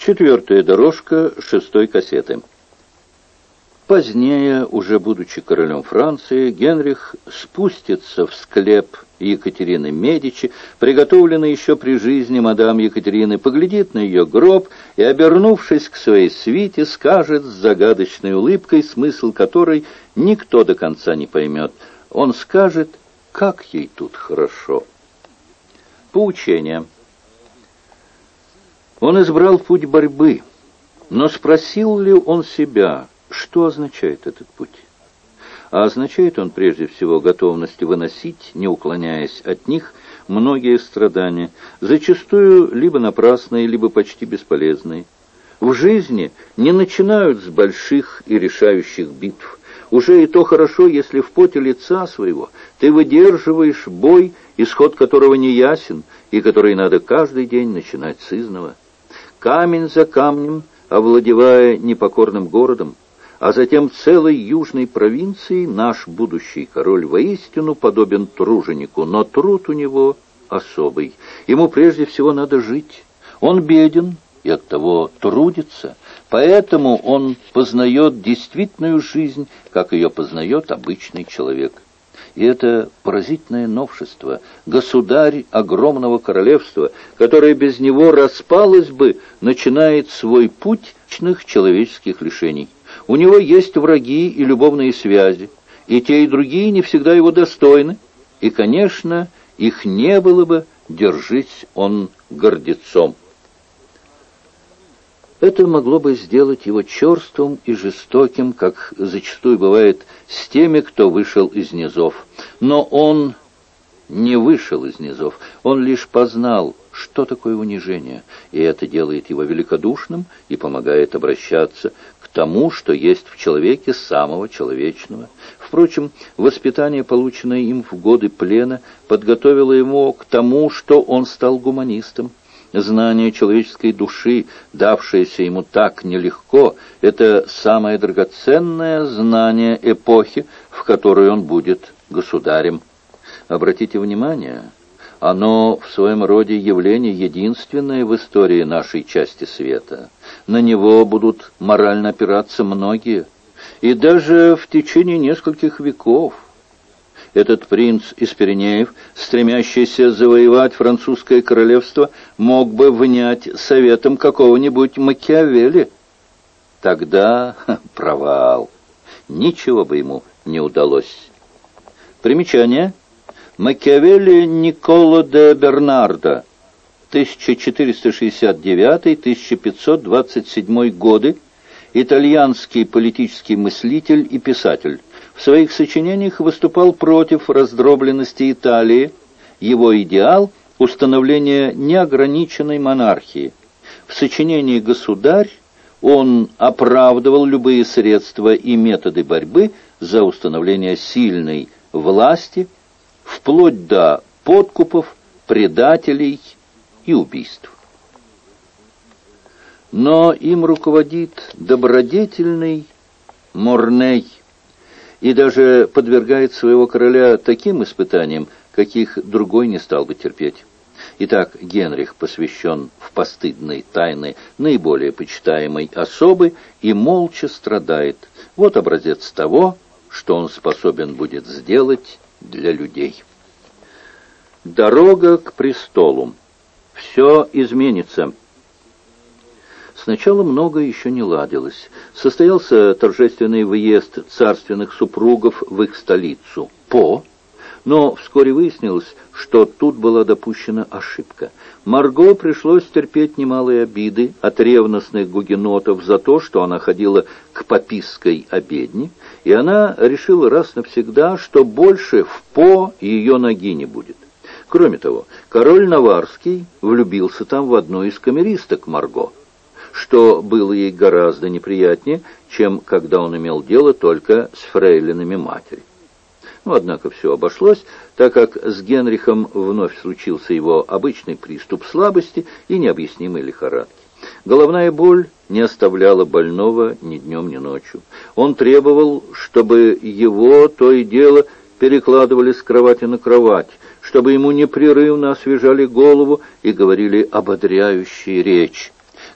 Четвертая дорожка шестой кассеты. Позднее, уже будучи королем Франции, Генрих спустится в склеп Екатерины Медичи, приготовленный еще при жизни мадам Екатерины, поглядит на ее гроб и, обернувшись к своей свите, скажет с загадочной улыбкой, смысл которой никто до конца не поймет. Он скажет, как ей тут хорошо. Поучение. Он избрал путь борьбы, но спросил ли он себя, что означает этот путь? А означает он прежде всего готовность выносить, не уклоняясь от них, многие страдания, зачастую либо напрасные, либо почти бесполезные. В жизни не начинают с больших и решающих битв. Уже и то хорошо, если в поте лица своего ты выдерживаешь бой, исход которого не ясен, и который надо каждый день начинать сызнова. Камень за камнем, овладевая непокорным городом, а затем целой южной провинцией, наш будущий король воистину подобен труженику, но труд у него особый. Ему прежде всего надо жить. Он беден и оттого трудится, поэтому он познает действительную жизнь, как ее познает обычный человек. И это поразительное новшество. Государь огромного королевства, которое без него распалось бы, начинает свой путь человеческих лишений. У него есть враги и любовные связи, и те, и другие не всегда его достойны, и, конечно, их не было бы, держись он гордецом. Это могло бы сделать его черствым и жестоким, как зачастую бывает с теми, кто вышел из низов. Но он не вышел из низов, он лишь познал, что такое унижение, и это делает его великодушным и помогает обращаться к тому, что есть в человеке самого человечного. Впрочем, воспитание, полученное им в годы плена, подготовило его к тому, что он стал гуманистом. Знание человеческой души, давшееся ему так нелегко, это самое драгоценное знание эпохи, в которой он будет государем. Обратите внимание, оно в своем роде явление единственное в истории нашей части света. На него будут морально опираться многие, и даже в течение нескольких веков. Этот принц из Пиренеев, стремящийся завоевать французское королевство, мог бы внять советом какого-нибудь Макиавелли. Тогда провал. Ничего бы ему не удалось. Примечание. Макиавелли Никколо де Бернардо, 1469-1527 годы, итальянский политический мыслитель и писатель. В своих сочинениях выступал против раздробленности Италии. Его идеал – установление неограниченной монархии. В сочинении «Государь» он оправдывал любые средства и методы борьбы за установление сильной власти, вплоть до подкупов, предателей и убийств. Но им руководит добродетельный Морней и даже подвергает своего короля таким испытаниям, каких другой не стал бы терпеть. Итак, Генрих посвящен в постыдные тайны наиболее почитаемой особы и молча страдает. Вот образец того, что он способен будет сделать для людей. Дорога к престолу. Все изменится. Сначала многое еще не ладилось. Состоялся торжественный выезд царственных супругов в их столицу, По, но вскоре выяснилось, что тут была допущена ошибка. Марго пришлось терпеть немалые обиды от ревностных гугенотов за то, что она ходила к папистской обедне, и она решила раз навсегда, что больше в По ее ноги не будет. Кроме того, король Наварский влюбился там в одну из камеристок Марго, что было ей гораздо неприятнее, чем когда он имел дело только с фрейлинами матери. Однако все обошлось, так как с Генрихом вновь случился его обычный приступ слабости и необъяснимой лихорадки. Головная боль не оставляла больного ни днем, ни ночью. Он требовал, чтобы его то и дело перекладывали с кровати на кровать, чтобы ему непрерывно освежали голову и говорили ободряющие речь.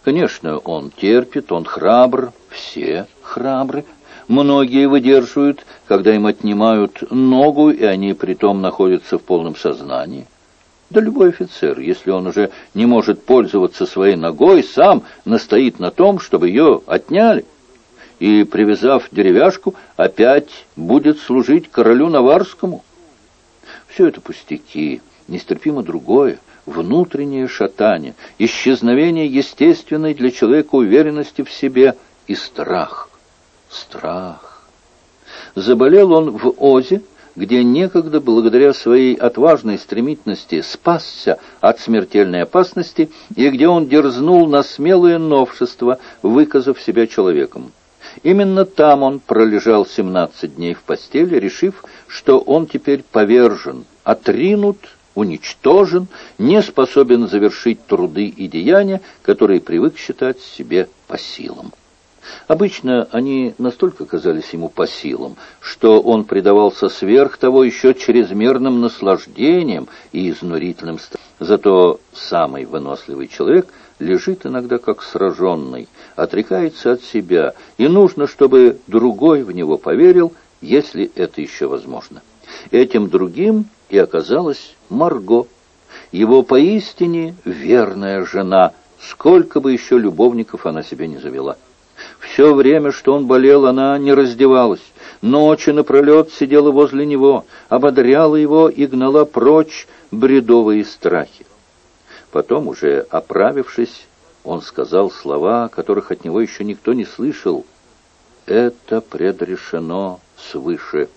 Конечно, он терпит, он храбр, все храбры. Многие выдерживают, когда им отнимают ногу, и они притом находятся в полном сознании. Да любой офицер, если он уже не может пользоваться своей ногой, сам настоит на том, чтобы ее отняли. И, привязав деревяшку, опять будет служить королю Наварскому. Все это пустяки, нестерпимо другое, внутреннее шатание, исчезновение естественной для человека уверенности в себе и страх. Страх. Заболел он в Озе, где некогда, благодаря своей отважной стремительности, спасся от смертельной опасности, и где он дерзнул на смелое новшество, выказав себя человеком. Именно там он пролежал 17 дней в постели, решив, что он теперь повержен, отринут, уничтожен, не способен завершить труды и деяния, которые привык считать себе по силам. Обычно они настолько казались ему по силам, что он предавался сверх того еще чрезмерным наслаждением и изнурительным страхом. Зато самый выносливый человек лежит иногда как сраженный, отрекается от себя, и нужно, чтобы другой в него поверил, если это еще возможно. Этим другим и оказалась Марго, его поистине верная жена, сколько бы еще любовников она себе не завела. Все время, что он болел, она не раздевалась. Ночи напролет сидела возле него, ободряла его и гнала прочь бредовые страхи. Потом, уже оправившись, он сказал слова, которых от него еще никто не слышал. «Это предрешено свыше».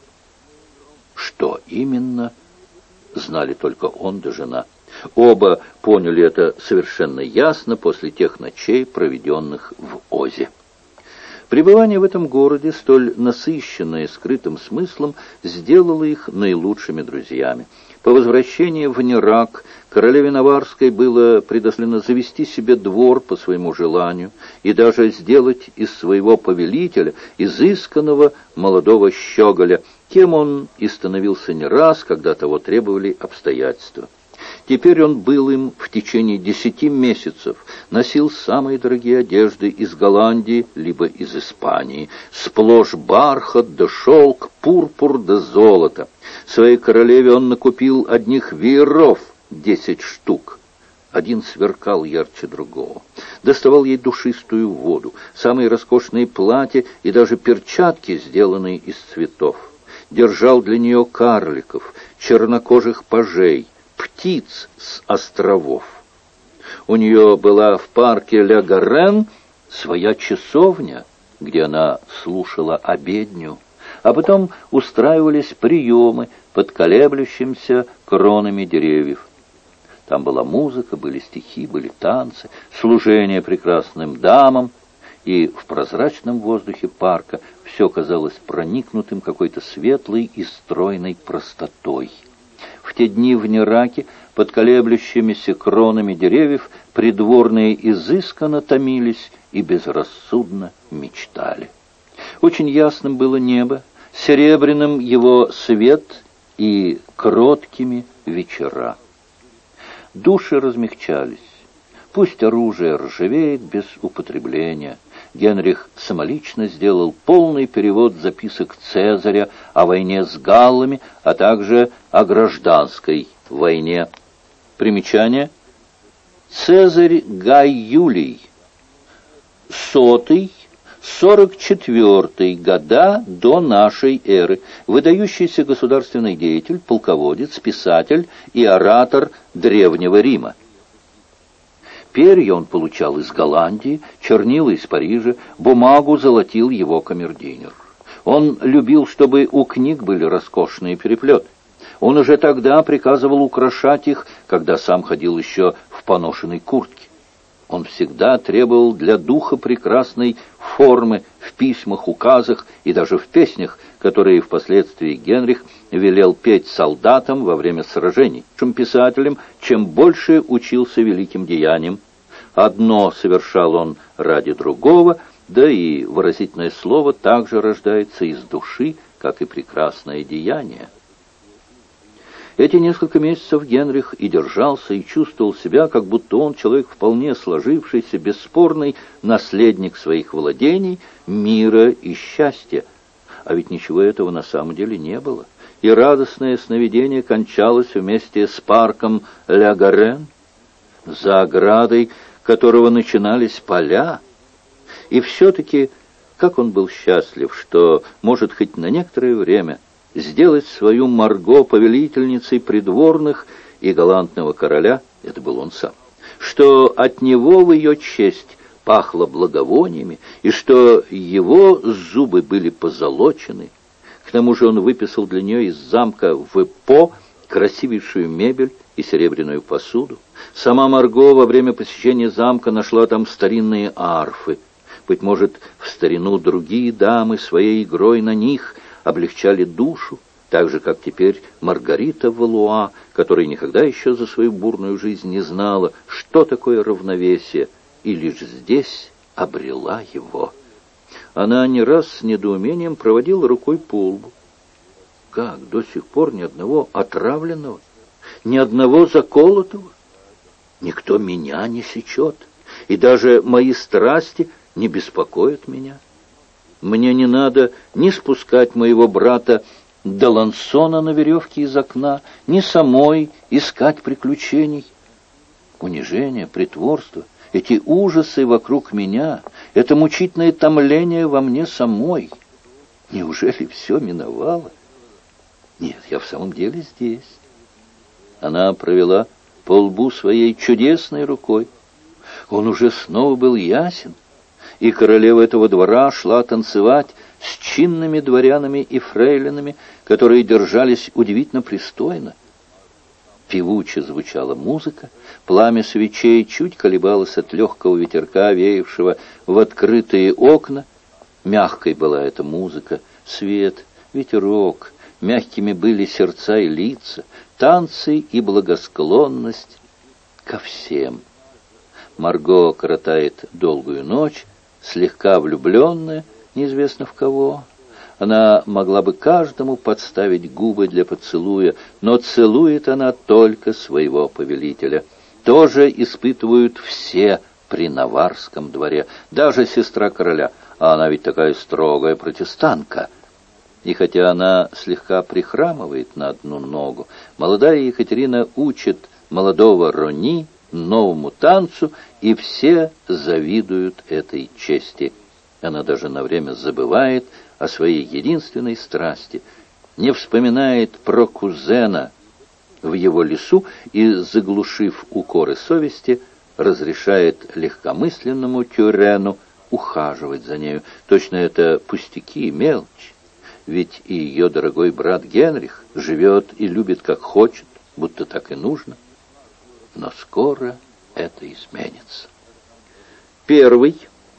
Что именно, знали только он да жена. Оба поняли это совершенно ясно после тех ночей, проведенных в Озе. Пребывание в этом городе, столь насыщенное скрытым смыслом, сделало их наилучшими друзьями. По возвращении в Нерак королеве Наварской было предоставлено завести себе двор по своему желанию и даже сделать из своего повелителя изысканного молодого щеголя, кем он и становился не раз, когда того требовали обстоятельства. Теперь он был им в течение 10 месяцев, носил самые дорогие одежды из Голландии, либо из Испании, сплошь бархат да шелк, пурпур да золото. Своей королеве он накупил одних вееров 10 штук. Один сверкал ярче другого. Доставал ей душистую воду, самые роскошные платья и даже перчатки, сделанные из цветов. Держал для нее карликов, чернокожих пажей, птиц с островов. У нее была в парке Ля Гарен своя часовня, где она слушала обедню, а потом устраивались приемы под колеблющимися кронами деревьев. Там была музыка, были стихи, были танцы, служение прекрасным дамам, и в прозрачном воздухе парка все казалось проникнутым какой-то светлой и стройной простотой. В те дни в Нераке, под колеблющимися кронами деревьев, придворные изысканно томились и безрассудно мечтали. Очень ясным было небо, серебряным его свет и кроткими вечера. Души размягчались. Пусть оружие ржавеет без употребления. Генрих самолично сделал полный перевод записок Цезаря о войне с галлами, а также о гражданской войне. Примечание. Цезарь Гай Юлий. 100-44 года до нашей эры. Выдающийся государственный деятель, полководец, писатель и оратор Древнего Рима. Перья он получал из Голландии, чернила из Парижа, бумагу золотил его камердинер. Он любил, чтобы у книг были роскошные переплеты. Он уже тогда приказывал украшать их, когда сам ходил еще в поношенной куртке. Он всегда требовал для духа прекрасной формы в письмах, указах и даже в песнях, которые впоследствии Генрих велел петь солдатам во время сражений. Писателем, чем больше учился великим деяниям. Одно совершал он ради другого, да и выразительное слово также рождается из души, как и прекрасное деяние. Эти несколько месяцев Генрих и держался, и чувствовал себя, как будто он человек вполне сложившийся, бесспорный наследник своих владений, мира и счастья. А ведь ничего этого на самом деле не было. И радостное сновидение кончалось вместе с парком Ля Гарен, за оградой которого начинались поля. И все-таки, как он был счастлив, что может хоть на некоторое время сделать свою Марго повелительницей придворных и галантного короля, это был он сам, что от него в ее честь пахло благовониями, и что его зубы были позолочены. К тому же он выписал для нее из замка в По красивейшую мебель и серебряную посуду. Сама Марго во время посещения замка нашла там старинные арфы. Быть может, в старину другие дамы своей игрой на них облегчали душу, так же, как теперь Маргарита Валуа, которая никогда еще за свою бурную жизнь не знала, что такое равновесие, и лишь здесь обрела его. Она не раз с недоумением проводила рукой по лбу. Как до сих пор ни одного отравленного, ни одного заколотого? Никто меня не сечет, и даже мои страсти не беспокоят меня. Мне не надо ни спускать моего брата Далансона на веревке из окна, ни самой искать приключений. Унижение, притворство, эти ужасы вокруг меня, это мучительное томление во мне самой. Неужели все миновало? Нет, я в самом деле здесь. Она провела по лбу своей чудесной рукой. Он уже снова был ясен, и королева этого двора шла танцевать с чинными дворянами и фрейлинами, которые держались удивительно пристойно. Певуче звучала музыка, пламя свечей чуть колебалось от легкого ветерка, веявшего в открытые окна. Мягкой была эта музыка, свет, ветерок, мягкими были сердца и лица, танцы и благосклонность ко всем. Марго коротает долгую ночь, слегка влюбленная, неизвестно в кого. Она могла бы каждому подставить губы для поцелуя, но целует она только своего повелителя. Тоже испытывают все при Наварском дворе, даже сестра короля, а она ведь такая строгая протестантка. И хотя она слегка прихрамывает на одну ногу, молодая Екатерина учит молодого Рони новому танцу, и все завидуют этой чести. Она даже на время забывает о своей единственной страсти, не вспоминает про кузена в его лесу и, заглушив укоры совести, разрешает легкомысленному Тюрену ухаживать за нею. Точно это пустяки и мелочь. Ведь и ее дорогой брат Генрих живет и любит как хочет, будто так и нужно. Но скоро это изменится. Первый.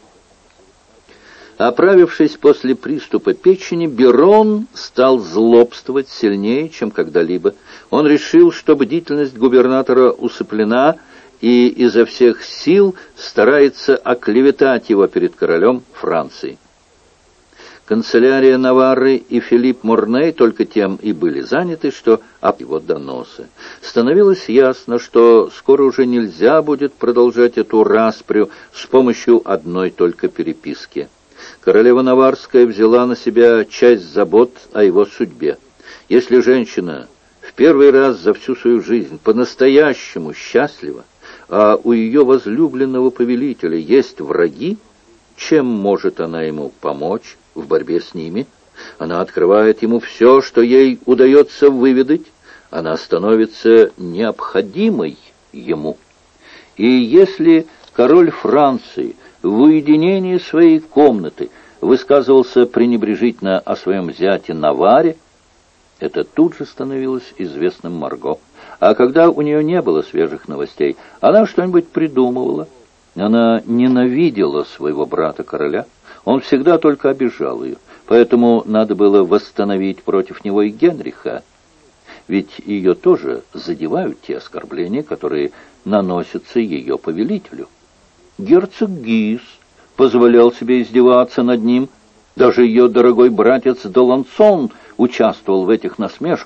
Оправившись после приступа печени, Берон стал злобствовать сильнее, чем когда-либо. Он решил, что бдительность губернатора усыплена, и изо всех сил старается оклеветать его перед королем Франции. Канцелярия Наварры и Филипп Морней только тем и были заняты, что об его доносы. Становилось ясно, что скоро уже нельзя будет продолжать эту распрю с помощью одной только переписки. Королева Наварская взяла на себя часть забот о его судьбе. Если женщина в первый раз за всю свою жизнь по-настоящему счастлива, а у ее возлюбленного повелителя есть враги, чем может она ему помочь в борьбе с ними? Она открывает ему все, что ей удается выведать. Она становится необходимой ему. И если король Франции в уединении своей комнаты высказывался пренебрежительно о своем зяте Наваре, это тут же становилось известным Марго. А когда у нее не было свежих новостей, она что-нибудь придумывала. Она ненавидела своего брата-короля. Он всегда только обижал ее. Поэтому надо было восстановить против него и Генриха. Ведь ее тоже задевают те оскорбления, которые наносятся ее повелителю. Герцог Гиз позволял себе издеваться над ним. Даже ее дорогой братец Далансон участвовал в этих насмешках,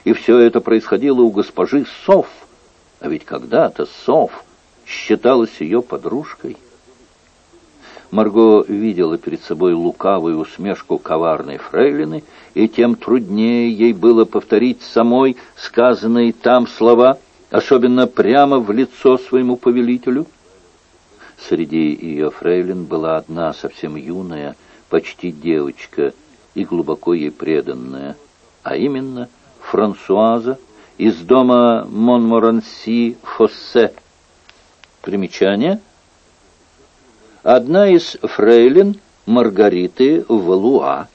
и все это происходило у госпожи Соф, а ведь когда-то Соф считалась ее подружкой. Марго видела перед собой лукавую усмешку коварной фрейлины, и тем труднее ей было повторить самой сказанные там слова, особенно прямо в лицо своему повелителю. Среди ее фрейлин была одна совсем юная, почти девочка, и глубоко ей преданная, а именно Франсуаза из дома Монморанси-Фоссе. Примечание. Одна из фрейлин Маргариты Валуа.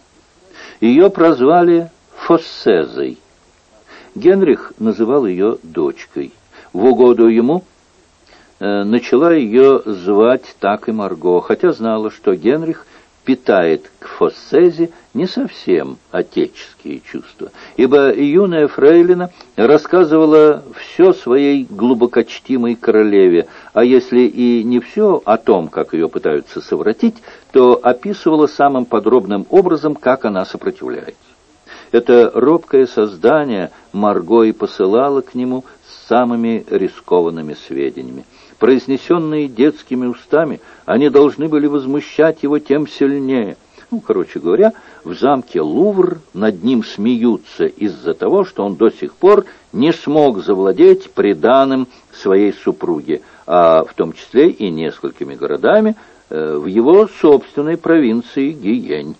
Ее прозвали Фоссезой. Генрих называл ее дочкой. В угоду ему начала ее звать так и Марго, хотя знала, что Генрих питает к Фоссезе не совсем отеческие чувства, ибо юная фрейлина рассказывала все своей глубокочтимой королеве, а если и не все о том, как ее пытаются совратить, то описывала самым подробным образом, как она сопротивляется. Это робкое создание Марго и посылала к нему с самыми рискованными сведениями. Произнесенные детскими устами, они должны были возмущать его тем сильнее. Короче говоря, в замке Лувр над ним смеются из-за того, что он до сих пор не смог завладеть приданым своей супруги, а в том числе и несколькими городами в его собственной провинции Гиень.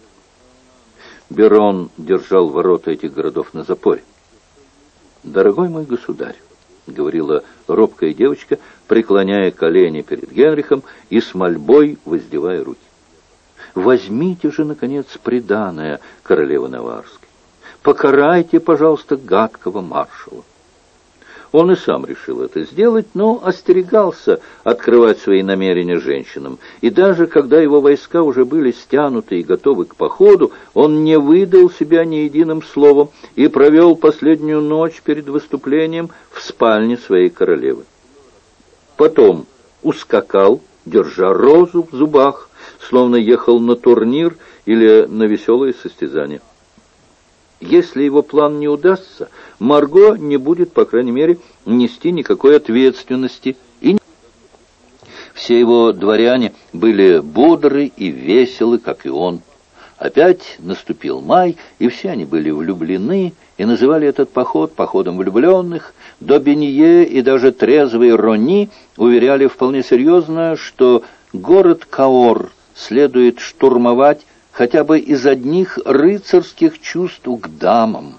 Берон держал ворота этих городов на запоре. «Дорогой мой государь», — говорила робкая девочка, преклоняя колени перед Генрихом и с мольбой воздевая руки, «возьмите же, наконец, приданое королевы Наварской. Покарайте, пожалуйста, гадкого маршала». Он и сам решил это сделать, но остерегался открывать свои намерения женщинам. И даже когда его войска уже были стянуты и готовы к походу, он не выдал себя ни единым словом и провел последнюю ночь перед выступлением в спальне своей королевы. Потом ускакал, держа розу в зубах, словно ехал на турнир или на веселое состязание. Если его план не удастся, Марго не будет, по крайней мере, нести никакой ответственности. И все его дворяне были бодры и веселы, как и он. Опять наступил май, и все они были влюблены, и называли этот поход походом влюбленных. Добенье и даже трезвый Рони уверяли вполне серьезно, что город Каор следует штурмовать хотя бы из одних рыцарских чувств к дамам.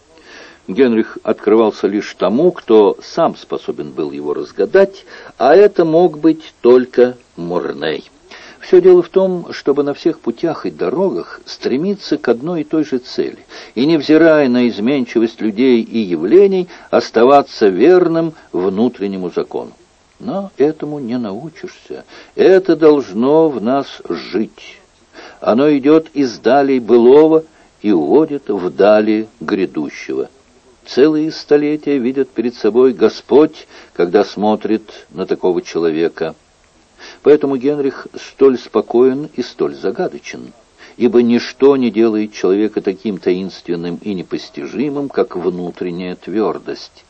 Генрих открывался лишь тому, кто сам способен был его разгадать, а это мог быть только Морней. Все дело в том, чтобы на всех путях и дорогах стремиться к одной и той же цели, и, невзирая на изменчивость людей и явлений, оставаться верным внутреннему закону. Но этому не научишься, это должно в нас жить. Оно идет из далей былого и уводит в дали грядущего. Целые столетия видят перед собой Господь, когда смотрит на такого человека. Поэтому Генрих столь спокоен и столь загадочен, ибо ничто не делает человека таким таинственным и непостижимым, как внутренняя твердость.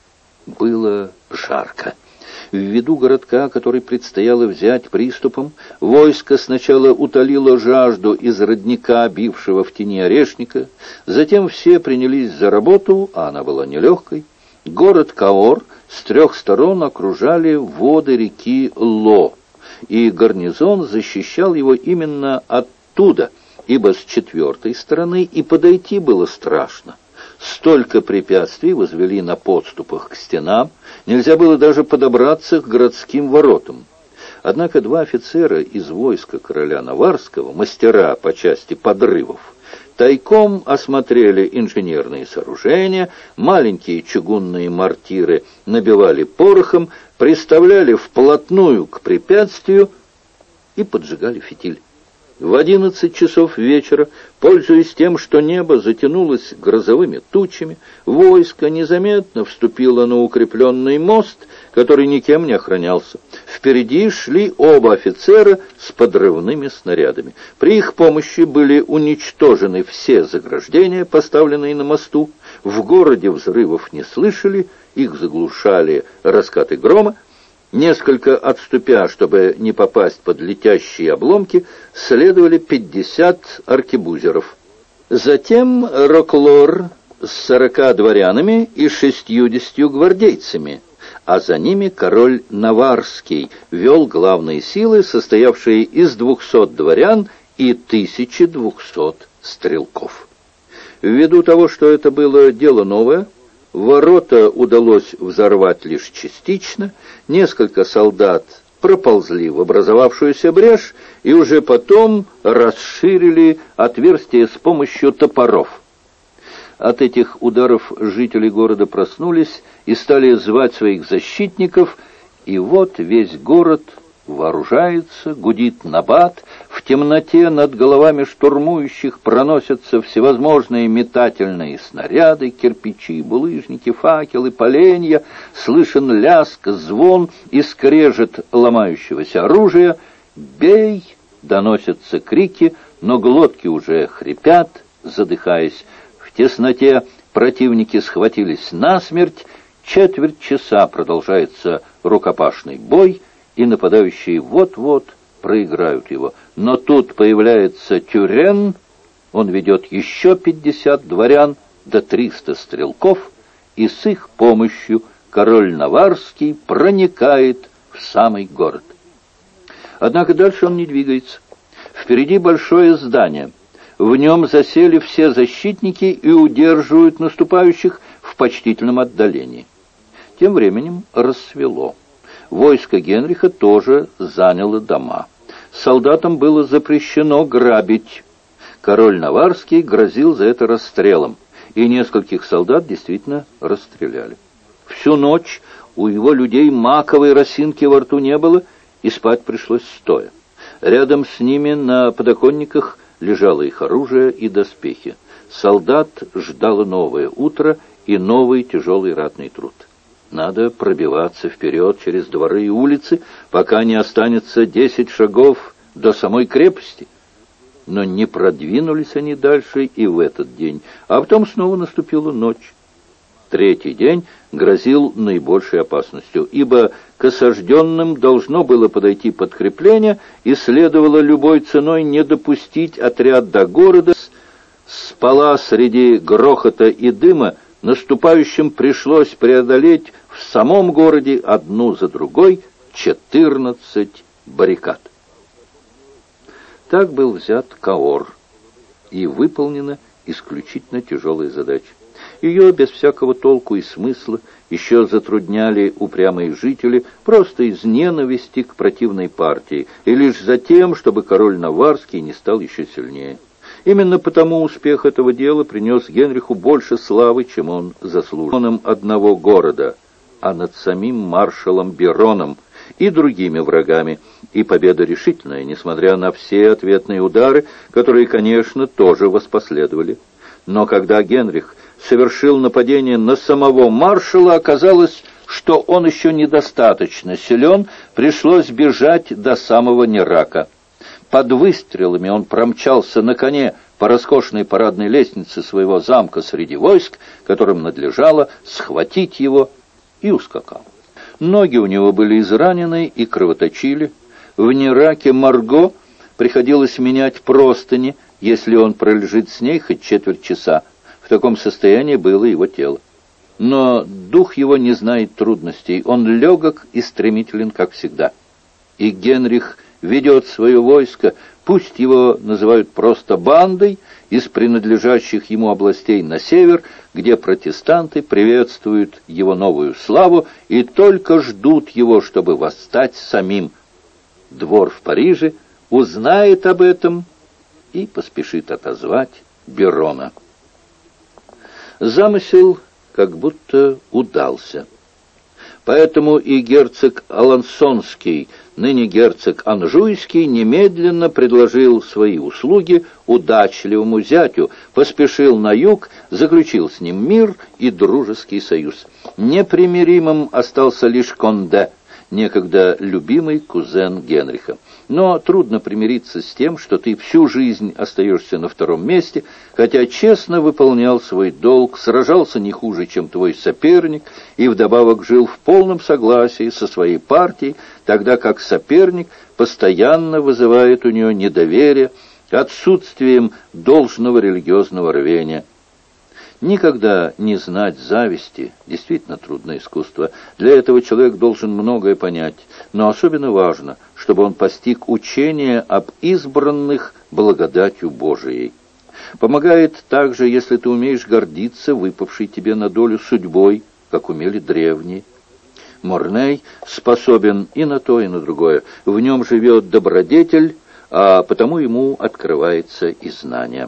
Было жарко. В виду городка, который предстояло взять приступом, войско сначала утолило жажду из родника, бившего в тени орешника, затем все принялись за работу, а она была нелегкой. Город Каор с 3 сторон окружали воды реки Ло, и гарнизон защищал его именно оттуда, ибо с 4 стороны и подойти было страшно. Столько препятствий возвели на подступах к стенам, нельзя было даже подобраться к городским воротам. Однако 2 офицера из войска короля Наварского, мастера по части подрывов, тайком осмотрели инженерные сооружения, маленькие чугунные мортиры набивали порохом, приставляли вплотную к препятствию и поджигали фитиль. В 11 часов вечера, пользуясь тем, что небо затянулось грозовыми тучами, войско незаметно вступило на укрепленный мост, который никем не охранялся. Впереди шли оба офицера с подрывными снарядами. При их помощи были уничтожены все заграждения, поставленные на мосту. В городе взрывов не слышали, их заглушали раскаты грома. Несколько отступя, чтобы не попасть под летящие обломки, следовали 50 аркебузеров. Затем Роклор с 40 дворянами и 60 гвардейцами, а за ними король Наварский вел главные силы, состоявшие из 200 дворян и 1200 стрелков. Ввиду того, что это было дело новое, ворота удалось взорвать лишь частично, несколько солдат проползли в образовавшуюся брешь и уже потом расширили отверстие с помощью топоров. От этих ударов жители города проснулись и стали звать своих защитников, и вот весь город вооружается, гудит набат, в темноте над головами штурмующих проносятся всевозможные метательные снаряды, кирпичи, булыжники, факелы, поленья, слышен лязг, звон и скрежет ломающегося оружия. «Бей!» — доносятся крики, но глотки уже хрипят, задыхаясь. В тесноте противники схватились насмерть, четверть часа продолжается рукопашный бой, и нападающие вот-вот проиграют его. Но тут появляется Тюрен, он ведет еще 50 дворян до 300 стрелков, и с их помощью король Наварский проникает в самый город. Однако дальше он не двигается. Впереди большое здание. В нем засели все защитники и удерживают наступающих в почтительном отдалении. Тем временем рассвело. Войско Генриха тоже заняло дома. Солдатам было запрещено грабить. Король Наварский грозил за это расстрелом, и нескольких солдат действительно расстреляли. Всю ночь у его людей маковой росинки во рту не было, и спать пришлось стоя. Рядом с ними на подоконниках лежало их оружие и доспехи. Солдат ждало новое утро и новый тяжелый ратный труд. Надо пробиваться вперед через дворы и улицы, пока не останется 10 шагов до самой крепости. Но не продвинулись они дальше и в этот день, а потом снова наступила ночь. Третий день грозил наибольшей опасностью, ибо к осажденным должно было подойти подкрепление, и следовало любой ценой не допустить отряд до города. Спала среди грохота и дыма, наступающим пришлось преодолеть в самом городе одну за другой 14 баррикад. Так был взят Каор, и выполнена исключительно тяжелая задача. Ее без всякого толку и смысла еще затрудняли упрямые жители просто из ненависти к противной партии, и лишь за тем, чтобы король Наварский не стал еще сильнее. Именно потому успех этого дела принес Генриху больше славы, чем он заслужил. Одного города, а над самим маршалом Бироном и другими врагами, и победа решительная, несмотря на все ответные удары, которые, конечно, тоже воспоследовали. Но когда Генрих совершил нападение на самого маршала, оказалось, что он еще недостаточно силен, пришлось бежать до самого Нерака. Под выстрелами он промчался на коне по роскошной парадной лестнице своего замка среди войск, которым надлежало схватить его, и ускакал. Ноги у него были изранены и кровоточили. В Нераке Марго приходилось менять простыни, если он пролежит с ней хоть четверть часа. В таком состоянии было его тело. Но дух его не знает трудностей, он легок и стремителен, как всегда. И Генрих ведет свое войско, пусть его называют просто бандой, из принадлежащих ему областей на север, где протестанты приветствуют его новую славу и только ждут его, чтобы восстать самим. Двор в Париже узнает об этом и поспешит отозвать Бирона. Замысел как будто удался. Поэтому и герцог Алансонский, ныне герцог Анжуйский, немедленно предложил свои услуги удачливому зятю, поспешил на юг, заключил с ним мир и дружеский союз. Непримиримым остался лишь Конде. некогда любимый кузен Генриха. Но трудно примириться с тем, что ты всю жизнь остаешься на втором месте, хотя честно выполнял свой долг, сражался не хуже, чем твой соперник, и вдобавок жил в полном согласии со своей партией, тогда как соперник постоянно вызывает у нее недоверие отсутствием должного религиозного рвения. Никогда не знать зависти – действительно трудное искусство. Для этого человек должен многое понять, но особенно важно, чтобы он постиг учение об избранных благодатью Божией. Помогает также, если ты умеешь гордиться выпавшей тебе на долю судьбой, как умели древние. Морней способен и на то, и на другое. В нем живет добродетель, а потому ему открывается и знание.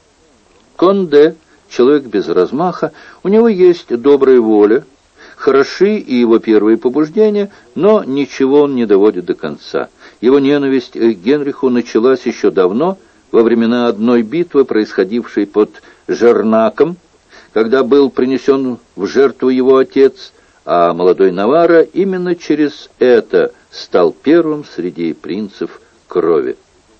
Конде – человек без размаха, у него есть добрая воля, хороши и его первые побуждения, но ничего он не доводит до конца. Его ненависть к Генриху началась еще давно, во времена одной битвы, происходившей под Жернаком, когда был принесен в жертву его отец, а молодой Наварра именно через это стал первым среди принцев крови.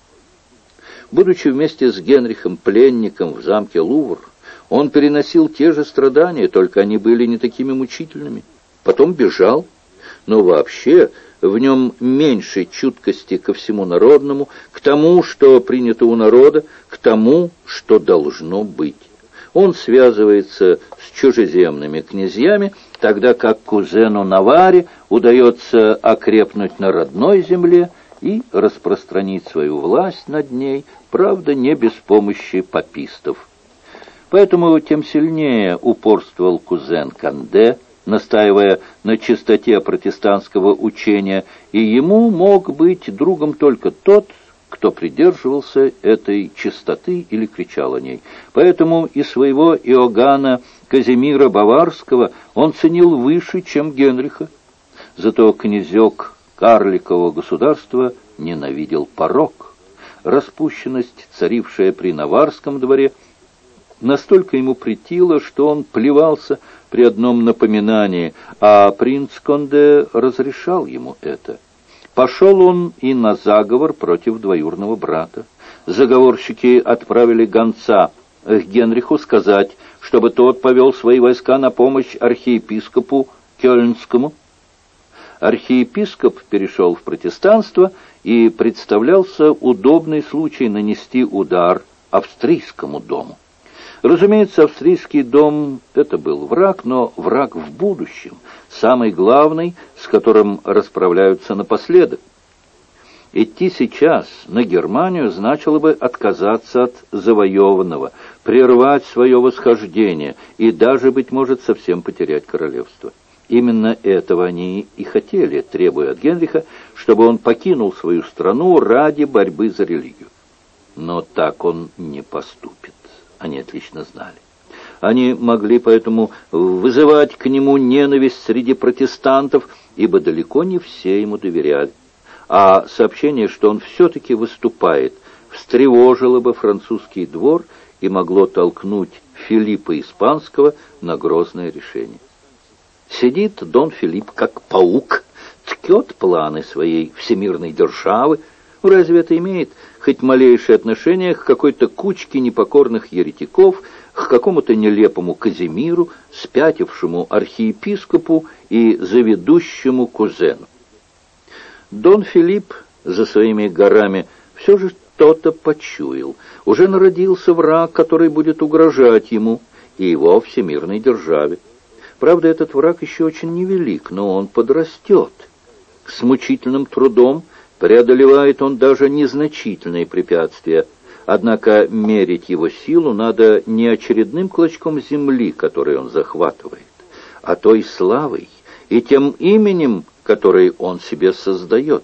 Будучи вместе с Генрихом пленником в замке Лувр, он переносил те же страдания, только они были не такими мучительными. Потом бежал, но вообще в нем меньше чуткости ко всему народному, к тому, что принято у народа, к тому, что должно быть. Он связывается с чужеземными князьями, тогда как кузену Наварре удается окрепнуть на родной земле и распространить свою власть над ней, правда, не без помощи папистов. Поэтому тем сильнее упорствовал кузен Конде, настаивая на чистоте протестантского учения, и ему мог быть другом только тот, кто придерживался этой чистоты или кричал о ней. Поэтому и своего Иоганна Казимира Баварского он ценил выше, чем Генриха. Зато князек карликового государства ненавидел порок. Распущенность, царившая при Наварском дворе, настолько ему претило, что он плевался при одном напоминании, а принц Конде разрешал ему это. Пошел он и на заговор против двоюродного брата. Заговорщики отправили гонца к Генриху сказать, чтобы тот повел свои войска на помощь архиепископу Кёльнскому. Архиепископ перешел в протестанство, и представлялся удобный случай нанести удар австрийскому дому. Разумеется, австрийский дом – это был враг, но враг в будущем, самый главный, с которым расправляются напоследок. Идти сейчас на Германию значило бы отказаться от завоеванного, прервать свое восхождение и даже, быть может, совсем потерять королевство. Именно этого они и хотели, требуя от Генриха, чтобы он покинул свою страну ради борьбы за религию. Но так он не поступит. Они отлично знали. Они могли поэтому вызывать к нему ненависть среди протестантов, ибо далеко не все ему доверяли. А сообщение, что он все-таки выступает, встревожило бы французский двор и могло толкнуть Филиппа Испанского на грозное решение. Сидит Дон Филипп как паук, ткет планы своей всемирной державы. Разве это имеет хоть малейшее отношение к какой-то кучке непокорных еретиков, к какому-то нелепому Казимиру, спятившему архиепископу и заведущему кузену? Дон Филипп за своими горами все же что-то почуял. Уже народился враг, который будет угрожать ему и его всемирной державе. Правда, этот враг еще очень невелик, но он подрастет. С мучительным трудом преодолевает он даже незначительные препятствия. Однако мерить его силу надо не очередным клочком земли, который он захватывает, а той славой и тем именем, который он себе создает.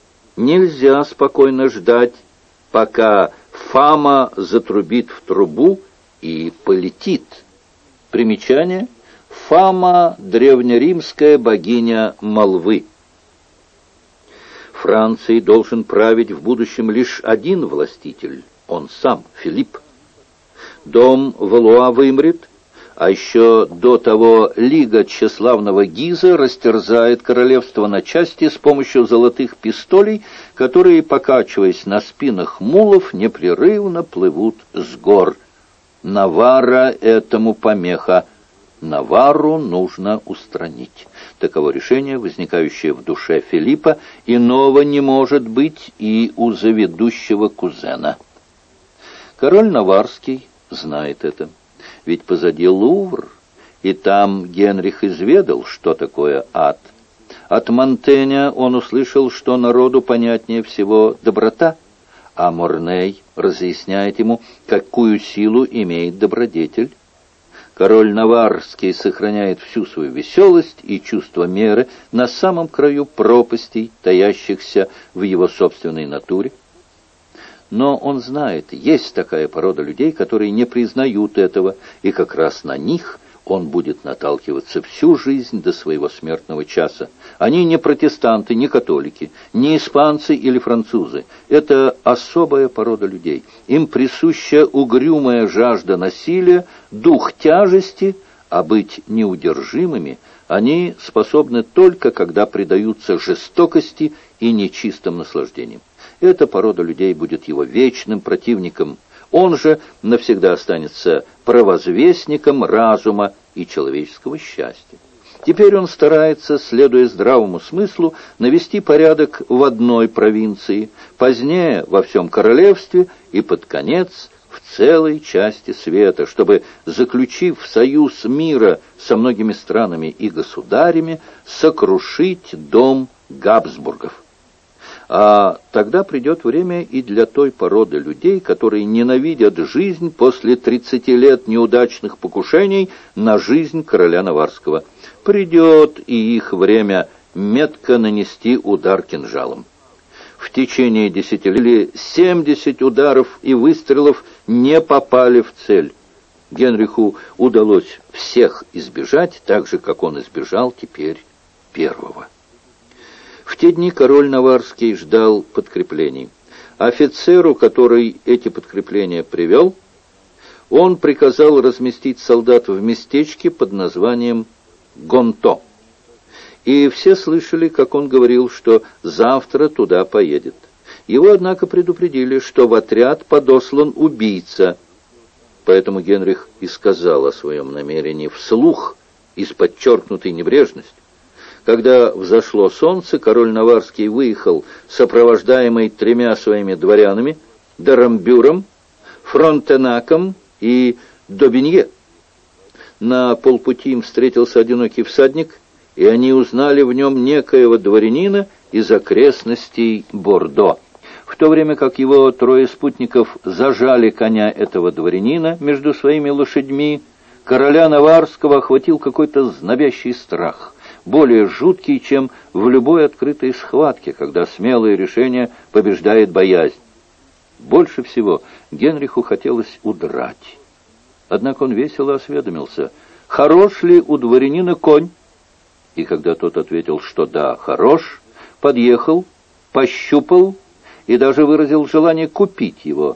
Нельзя спокойно ждать, пока фама затрубит в трубу и полетит. Примечание: Фама – древнеримская богиня молвы. Францией должен править в будущем лишь один властитель, он сам, Филипп. Дом Валуа вымрет, А еще до того Лига тщеславного Гиза растерзает королевство на части с помощью золотых пистолей, которые, покачиваясь на спинах мулов, непрерывно плывут с гор. Наварра этому помеха. Наварру нужно устранить. Таково решение, возникающее в душе Филиппа, иного не может быть и у заведущего кузена. Король Наварский знает это. Ведь позади Лувр, и там Генрих изведал, что такое ад. От Монтэня он услышал, что народу понятнее всего доброта, а Морней разъясняет ему, какую силу имеет добродетель. Король Наварский сохраняет всю свою веселость и чувство меры на самом краю пропастей, таящихся в его собственной натуре. Но он знает, есть такая порода людей, которые не признают этого, и как раз на них он будет наталкиваться всю жизнь до своего смертного часа. Они не протестанты, не католики, не испанцы или французы. Это особая порода людей. Им присуща угрюмая жажда насилия, дух тяжести, а быть неудержимыми они способны только, когда предаются жестокости и нечистым наслаждениям. Эта порода людей будет его вечным противником. Он же навсегда останется провозвестником разума и человеческого счастья. Теперь он старается, следуя здравому смыслу, навести порядок в одной провинции, позднее во всем королевстве и под конец в целой части света, чтобы, заключив союз мира со многими странами и государями, сокрушить дом Габсбургов. А тогда придет время и для той породы людей, которые ненавидят жизнь после 30 лет неудачных покушений на жизнь короля Наварского. Придет и их время метко нанести удар кинжалом. В течение 10 или 70 ударов и выстрелов не попали в цель. Генриху удалось всех избежать, так же, как он избежал теперь первого. В те дни король Наварский ждал подкреплений. Офицеру, который эти подкрепления привел, он приказал разместить солдат в местечке под названием Гонто. И все слышали, как он говорил, что завтра туда поедет. Его, однако, предупредили, что в отряд подослан убийца. Поэтому Генрих и сказал о своем намерении вслух и с подчеркнутой небрежностью. Когда взошло солнце, король Наварский выехал, сопровождаемый 3 своими дворянами, Дарамбюром, Фронтенаком и Добинье. На полпути им встретился одинокий всадник, и они узнали в нем некоего дворянина из окрестностей Бордо. В то время как его 3 спутников зажали коня этого дворянина между своими лошадьми, короля Наварского охватил какой-то знобящий страх, более жуткий, чем в любой открытой схватке, когда смелое решение побеждает боязнь. Больше всего Генриху хотелось удрать. Однако он весело осведомился, хорош ли у дворянина конь? И когда тот ответил, что да, хорош, подъехал, пощупал и даже выразил желание купить его.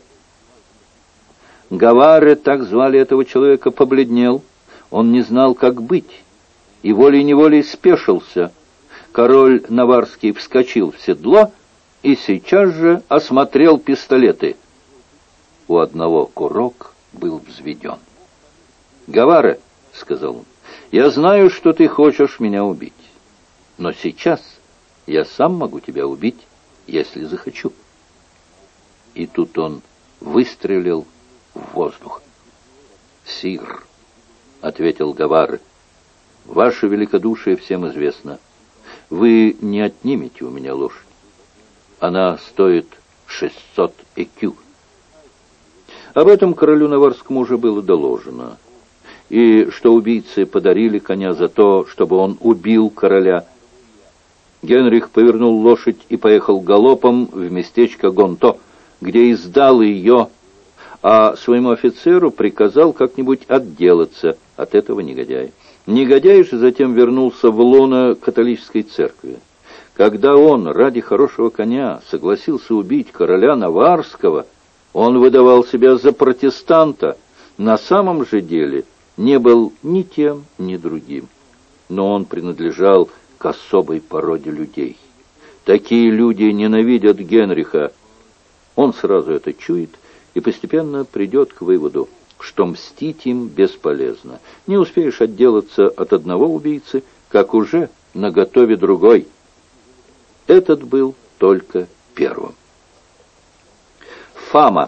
Гаваре, так звали этого человека, побледнел. Он не знал, как быть, и волей-неволей спешился. Король Наварский вскочил в седло и сейчас же осмотрел пистолеты. У одного курок был взведен. «Гаваре», — сказал он, — «я знаю, что ты хочешь меня убить, но сейчас я сам могу тебя убить, если захочу». И тут он выстрелил в воздух. «Сир», — ответил Гаваре, — «ваше великодушие всем известно. Вы не отнимете у меня лошадь. Она стоит 600 экю». Об этом королю Наварскому уже было доложено, и что убийцы подарили коня за то, чтобы он убил короля. Генрих повернул лошадь и поехал галопом в местечко Гонто, где и сдал ее, а своему офицеру приказал как-нибудь отделаться от этого негодяя. Негодяй же затем вернулся в лоно католической церкви. Когда он ради хорошего коня согласился убить короля Наварского, он выдавал себя за протестанта. На самом же деле не был ни тем, ни другим. Но он принадлежал к особой породе людей. Такие люди ненавидят Генриха. Он сразу это чует и постепенно придет к выводу, что мстить им бесполезно. Не успеешь отделаться от одного убийцы, как уже наготове другой. Этот был только первым. Фама.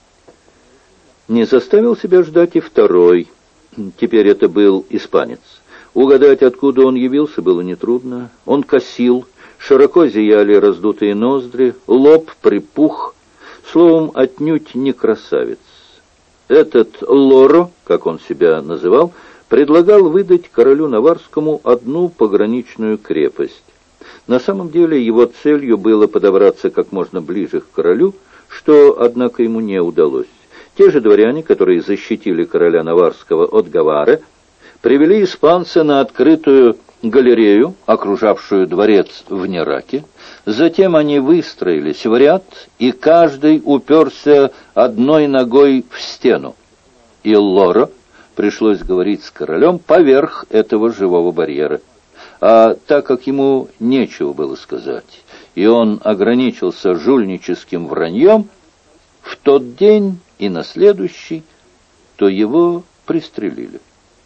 Не заставил себя ждать и второй. Теперь это был испанец. Угадать, откуда он явился, было нетрудно. Он косил, широко зияли раздутые ноздри, лоб припух, словом, отнюдь не красавец. Этот Лоро, как он себя называл, предлагал выдать королю Наварскому одну пограничную крепость. На самом деле его целью было подобраться как можно ближе к королю, что, однако, ему не удалось. Те же дворяне, которые защитили короля Наварского от Гавары, привели испанца на открытую галерею, окружавшую дворец в Нераке. Затем они выстроились в ряд, и каждый уперся одной ногой в стену. И Лоро пришлось говорить с королем поверх этого живого барьера. А так как ему нечего было сказать, и он ограничился жульническим враньем, в тот день и на следующий, то его пристрелили.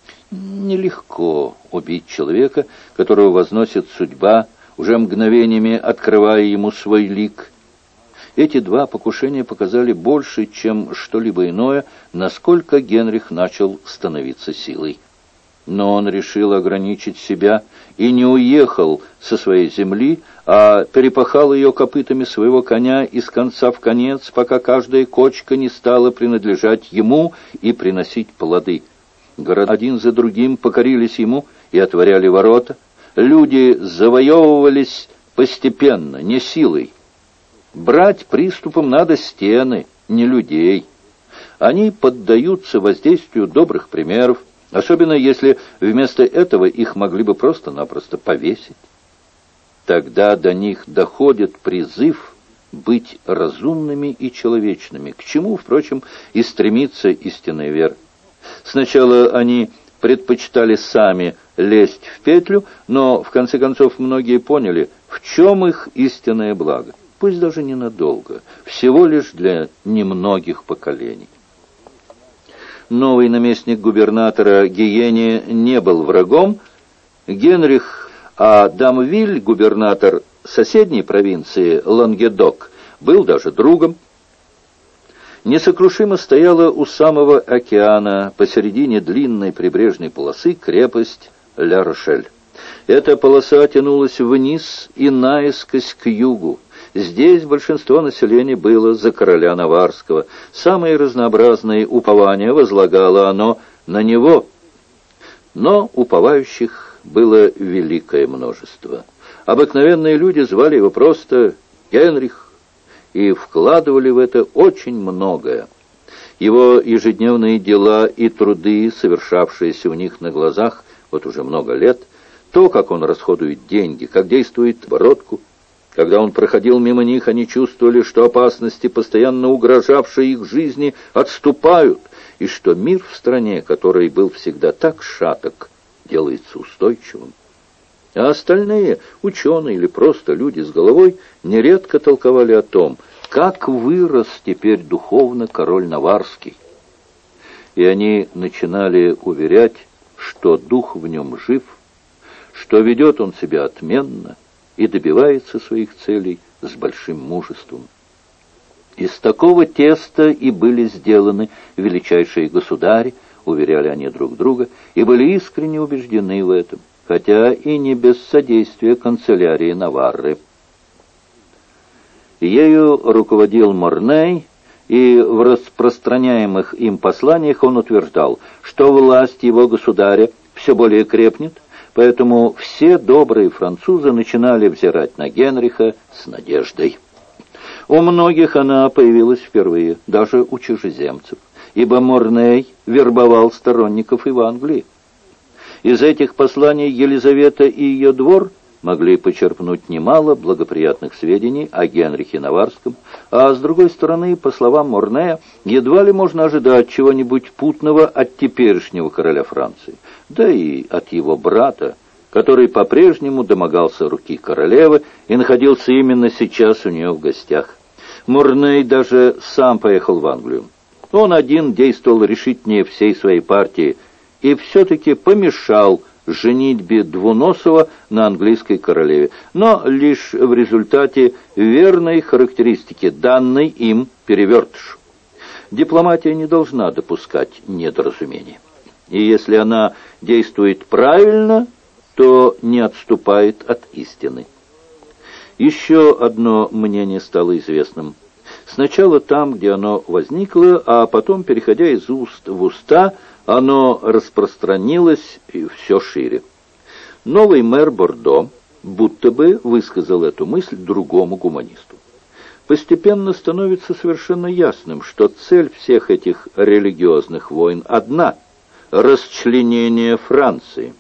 Нелегко убить человека, которого возносит судьба, уже мгновениями открывая ему свой лик. Эти два покушения показали больше, чем что-либо иное, насколько Генрих начал становиться силой. Но он решил ограничить себя и не уехал со своей земли, а перепахал ее копытами своего коня из конца в конец, пока каждая кочка не стала принадлежать ему и приносить плоды. Города один за другим покорились ему и отворяли ворота. Люди завоевывались постепенно, не силой. Брать приступом надо стены, не людей. Они поддаются воздействию добрых примеров, особенно если вместо этого их могли бы просто-напросто повесить. Тогда до них доходит призыв быть разумными и человечными, к чему, впрочем, и стремится истинная вера. Сначала они предпочитали сами лезть в петлю, но, в конце концов, многие поняли, в чем их истинное благо. Пусть даже ненадолго, всего лишь для немногих поколений. Новый наместник губернатора Гиене не был врагом. Генрих, а Дамвиль, губернатор соседней провинции Лангедок, был даже другом. Несокрушимо стояла у самого океана, посередине длинной прибрежной полосы, крепость Ля-Рошель. Эта полоса тянулась вниз и наискось к югу. Здесь большинство населения было за короля Наварского. Самые разнообразные упования возлагало оно на него. Но уповающих было великое множество. Обыкновенные люди звали его просто Генрих и вкладывали в это очень многое. Его ежедневные дела и труды, совершавшиеся у них на глазах вот уже много лет, то, как он расходует деньги, как действует бородку. Когда он проходил мимо них, они чувствовали, что опасности, постоянно угрожавшие их жизни, отступают, и что мир в стране, который был всегда так шаток, делается устойчивым. А остальные, ученые или просто люди с головой, нередко толковали о том, как вырос теперь духовно король Наварский. И они начинали уверять, что дух в нем жив, что ведет он себя отменно и добивается своих целей с большим мужеством. Из такого теста и были сделаны величайшие государи, уверяли они друг друга, и были искренне убеждены в этом, хотя и не без содействия канцелярии Наварры. Ею руководил Морней, и в распространяемых им посланиях он утверждал, что власть его государя все более крепнет, поэтому все добрые французы начинали взирать на Генриха с надеждой. У многих она появилась впервые, даже у чужеземцев, ибо Морней вербовал сторонников и в Англии. Из этих посланий Елизавета и ее двор могли почерпнуть немало благоприятных сведений о Генрихе Наварском, а с другой стороны, по словам Морнея, едва ли можно ожидать чего-нибудь путного от теперешнего короля Франции, да и от его брата, который по-прежнему домогался руки королевы и находился именно сейчас у нее в гостях. Морней даже сам поехал в Англию. Он один действовал решительнее всей своей партии и все-таки помешал женитьбе Двуносова на английской королеве, но лишь в результате верной характеристики, данной им перевертышу. Дипломатия не должна допускать недоразумений. И если она действует правильно, то не отступает от истины. Еще одно мнение стало известным. Сначала там, где оно возникло, а потом, переходя из уст в уста, оно распространилось все шире. Новый мэр Бордо будто бы высказал эту мысль другому гуманисту. Постепенно становится совершенно ясным, что цель всех этих религиозных войн одна – расчленение Франции.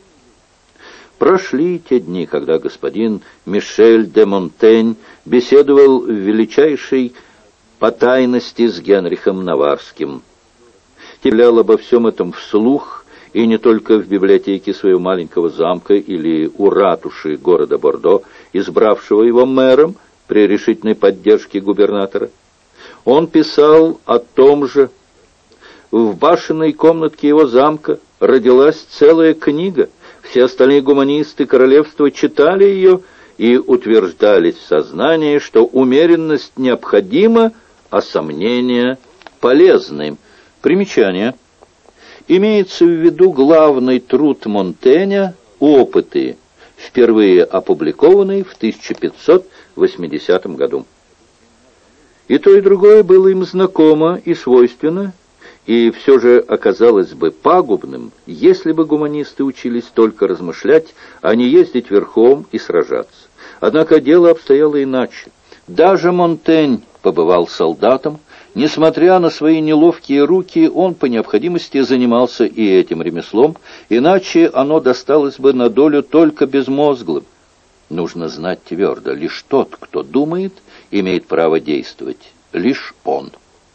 Прошли те дни, когда господин Мишель де Монтень беседовал в величайшей по тайности с Генрихом Наварским. Являл обо всем этом вслух, и не только в библиотеке своего маленького замка или у ратуши города Бордо, избравшего его мэром при решительной поддержке губернатора. Он писал о том же. В башенной комнатке его замка родилась целая книга. Все остальные гуманисты королевства читали ее и утверждались в сознании, что умеренность необходима, а сомнения полезны. Примечание. Имеется в виду главный труд Монтэня «Опыты», впервые опубликованный в 1580 году. И то, и другое было им знакомо и свойственно, и все же оказалось бы пагубным, если бы гуманисты учились только размышлять, а не ездить верхом и сражаться. Однако дело обстояло иначе. Даже Монтень побывал солдатом. Несмотря на свои неловкие руки, он по необходимости занимался и этим ремеслом, иначе оно досталось бы на долю только безмозглым. Нужно знать твердо, лишь тот, кто думает, имеет право действовать, лишь он.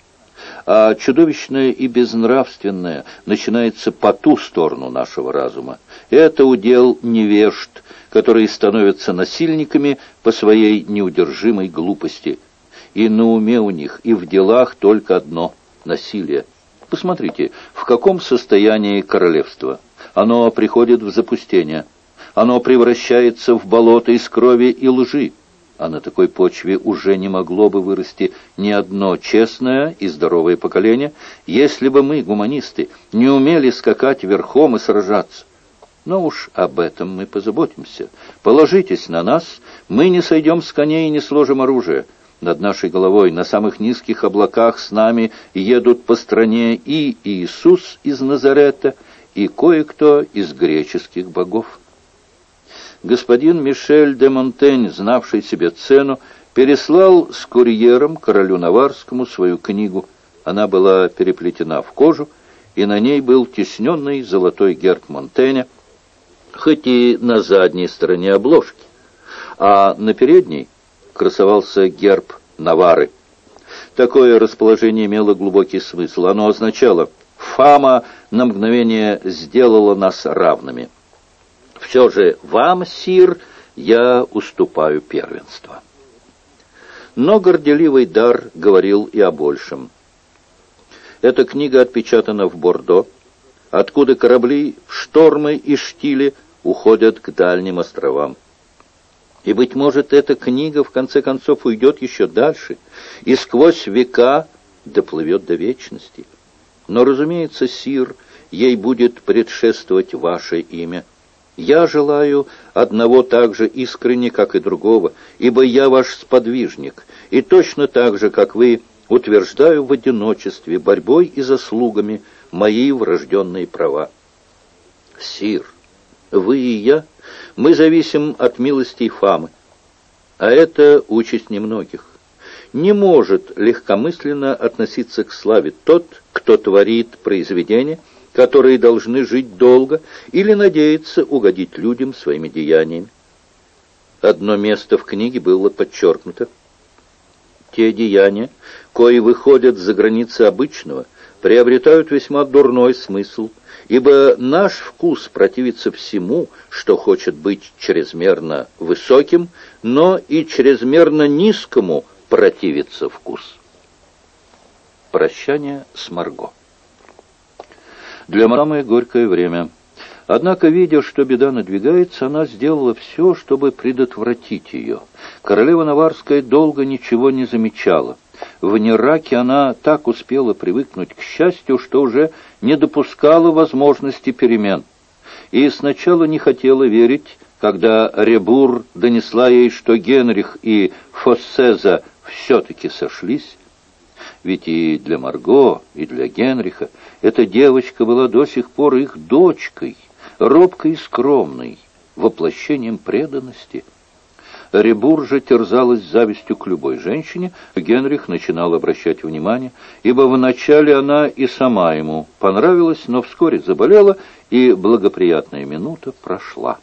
А чудовищное и безнравственное начинается по ту сторону нашего разума. Это удел невежд, которые становятся насильниками по своей неудержимой глупости. И на уме у них, и в делах только одно – насилие. Посмотрите, в каком состоянии королевство. Оно приходит в запустение. Оно превращается в болото из крови и лжи. А на такой почве уже не могло бы вырасти ни одно честное и здоровое поколение, если бы мы, гуманисты, не умели скакать верхом и сражаться. Но уж об этом мы позаботимся. Положитесь на нас, мы не сойдем с коней и не сложим оружие. Над нашей головой, на самых низких облаках с нами едут по стране и Иисус из Назарета, и кое-кто из греческих богов. Господин Мишель де Монтень, знавший себе цену, переслал с курьером королю Наварскому свою книгу. Она была переплетена в кожу, и на ней был тисненный золотой герб Монтэня, хоть и на задней стороне обложки, а на передней красовался герб Навары. Такое расположение имело глубокий смысл. Оно означало: фама на мгновение сделала нас равными. Все же вам, сир, я уступаю первенство. Но горделивый дар говорил и о большем. Эта книга отпечатана в Бордо, откуда корабли в штормы и штили уходят к дальним островам. И, быть может, эта книга, в конце концов, уйдет еще дальше и сквозь века доплывет до вечности. Но, разумеется, сир, ей будет предшествовать ваше имя. Я желаю одного так же искренне, как и другого, ибо я ваш сподвижник, и точно так же, как вы, утверждаю в одиночестве, борьбой и заслугами мои врожденные права. Сир, вы и я, мы зависим от милостей Фамы, а это участь немногих. Не может легкомысленно относиться к славе тот, кто творит произведения, которые должны жить долго, или надеется угодить людям своими деяниями. Одно место в книге было подчеркнуто: те деяния, кои выходят за границы обычного, приобретают весьма дурной смысл, ибо наш вкус противится всему, что хочет быть чрезмерно высоким, но и чрезмерно низкому противится вкус. Прощание с Марго. Для самое горькое время. Однако, видя, что беда надвигается, она сделала все, чтобы предотвратить ее. Королева Наварская долго ничего не замечала. В Нераке она так успела привыкнуть к счастью, что уже не допускала возможности перемен. И сначала не хотела верить, когда Ребур донесла ей, что Генрих и Фоссеза все-таки сошлись. Ведь и для Марго, и для Генриха эта девочка была до сих пор их дочкой, робкой и скромной, воплощением преданности. Ребур же терзалась завистью к любой женщине, Генрих начинал обращать внимание, ибо вначале она и сама ему понравилась, но вскоре заболела, и благоприятная минута прошла.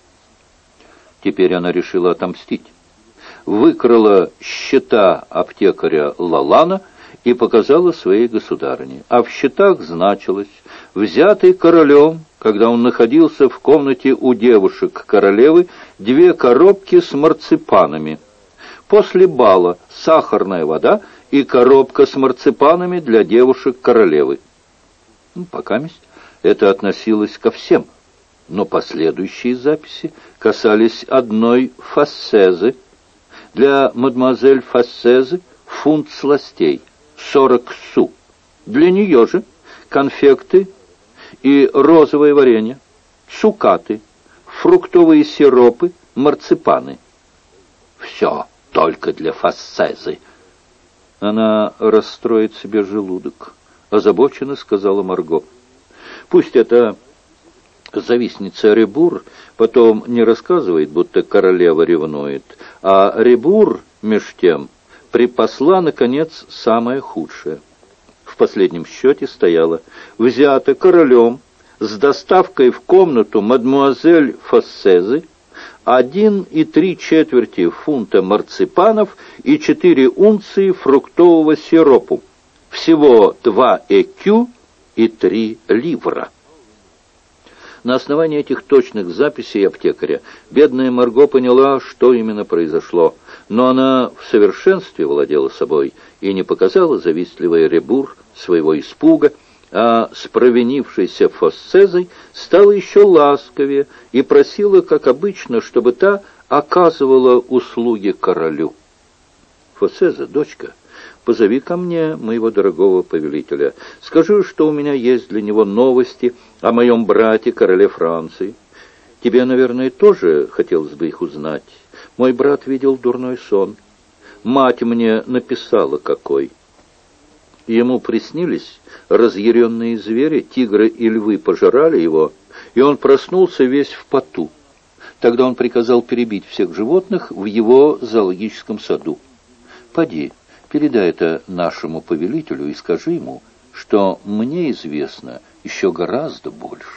Теперь она решила отомстить. Выкрала счета аптекаря Лалана и показала своей государыне. А в счетах значилось: взятый королем, когда он находился в комнате у девушек королевы, 2 коробки с марципанами. После бала сахарная вода и коробка с марципанами для девушек королевы. Покаместь это относилось ко всем, но последующие записи касались одной Фоссезы. Для мадемуазель Фоссезы фунт сластей, 40 су. Для нее же конфекты и розовое варенье, цукаты, фруктовые сиропы, марципаны. Все только для Фоссезы. Она расстроит себе желудок, озабоченно сказала Марго. Пусть эта завистница Ребур потом не рассказывает, будто королева ревнует, а Ребур, меж тем, припасла, наконец, самое худшее. В последнем счете стояло: взято королем с доставкой в комнату мадемуазель Фоссезы 1,3 фунта марципанов и 4 унции фруктового сиропу. Всего 2 экю и 3 ливра. На основании этих точных записей аптекаря бедная Марго поняла, что именно произошло, но она в совершенстве владела собой и не показала завистливой Ребур своего испуга, а с провинившейся Фоссезой стала еще ласковее и просила, как обычно, чтобы та оказывала услуги королю. «Фоссеза, дочка, позови ко мне моего дорогого повелителя. Скажи, что у меня есть для него новости о моем брате, короле Франции. Тебе, наверное, тоже хотелось бы их узнать. Мой брат видел дурной сон. Мать мне написала, какой. Ему приснились разъяренные звери, тигры и львы пожирали его, и он проснулся весь в поту. Тогда он приказал перебить всех животных в его зоологическом саду. Поди, передай это нашему повелителю и скажи ему, что мне известно еще гораздо больше».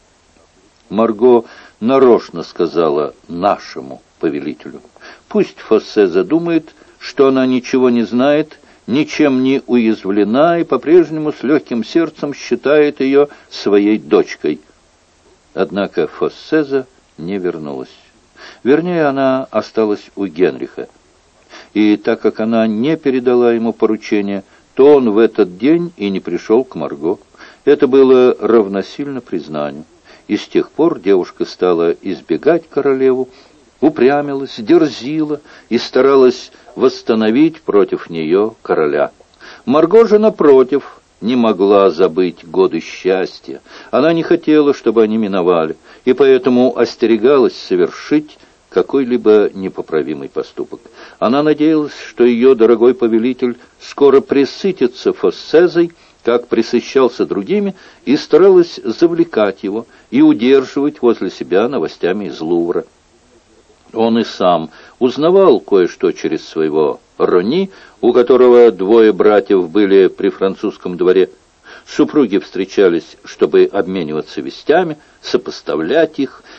Марго нарочно сказала «нашему повелителю». Пусть Фоссеза думает, что она ничего не знает, ничем не уязвлена и по-прежнему с легким сердцем считает ее своей дочкой. Однако Фоссеза не вернулась. Вернее, она осталась у Генриха. И так как она не передала ему поручения, то он в этот день и не пришел к Марго. Это было равносильно признанию. И с тех пор девушка стала избегать королеву, упрямилась, дерзила и старалась восстановить против нее короля. Марго же, напротив, не могла забыть годы счастья. Она не хотела, чтобы они миновали, и поэтому остерегалась совершить какой-либо непоправимый поступок. Она надеялась, что ее дорогой повелитель скоро пресытится Фоссезой, как пресыщался другими, и старалась завлекать его и удерживать возле себя новостями из Лувра. Он и сам узнавал кое-что через своего Рони, у которого 2 братьев были при французском дворе. Супруги встречались, чтобы обмениваться вестями, сопоставлять их,